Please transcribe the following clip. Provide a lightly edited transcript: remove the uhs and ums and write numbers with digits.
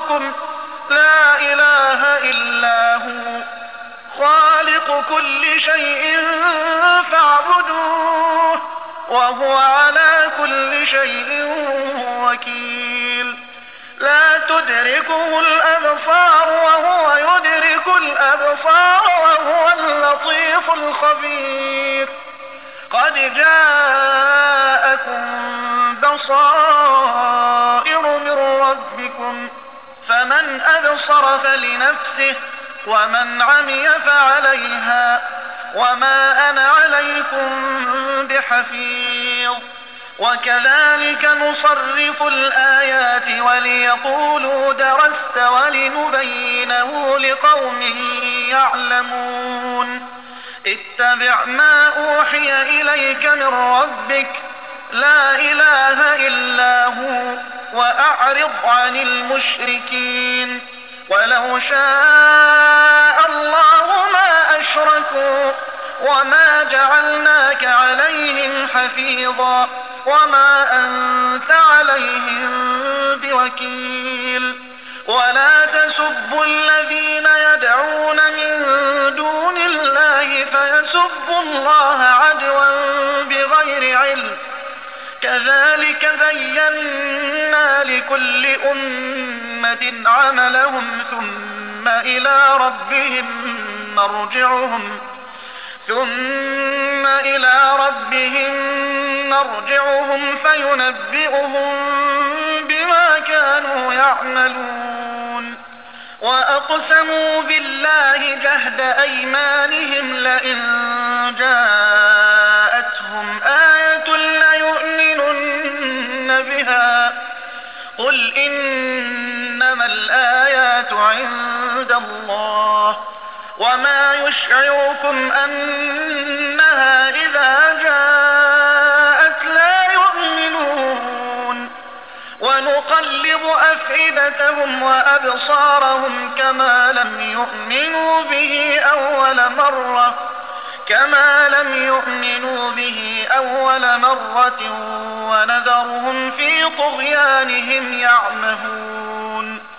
ربكم لا إله إلا هو خالق كل شيء فاعبدوه وهو على كل شيء وكيل لا تدركه الأبصار وهو يدرك الأبصار وهو اللطيف الخبير قد جاءكم بصائر من ربكم فمن أبصر فلنفسه ومن عمي فعليها وما أنا عليكم بحفيظ وكذلك نصرف الآيات وليقولوا درست ولنبينه لقوم يعلمون اتبع ما أوحي إليك من ربك لا إله إلا هو وأعرض عن المشركين ولو شاء الله ما أشركوا وما جعلناك عليهم حفيظا وما أنت عليهم بوكيل ولا تسبوا الذين يدعون من دون الله فيسبوا الله عدوا بغير علم كذلك زينا لكل أمة عملهم ثم إلى ربهم مرجعهم فينبئهم بما كانوا يعملون وأقسموا بالله جهد أيمانهم لئن جاءتهم آية ليؤمنن بها قل إنما الآيات عند الله وما يشعركم أنها إذا جاءت لا يؤمنون ونقلب أفئدتهم وأبصارهم كما لم يؤمنوا به أول مرة ونذرهم في طغيانهم يعمهون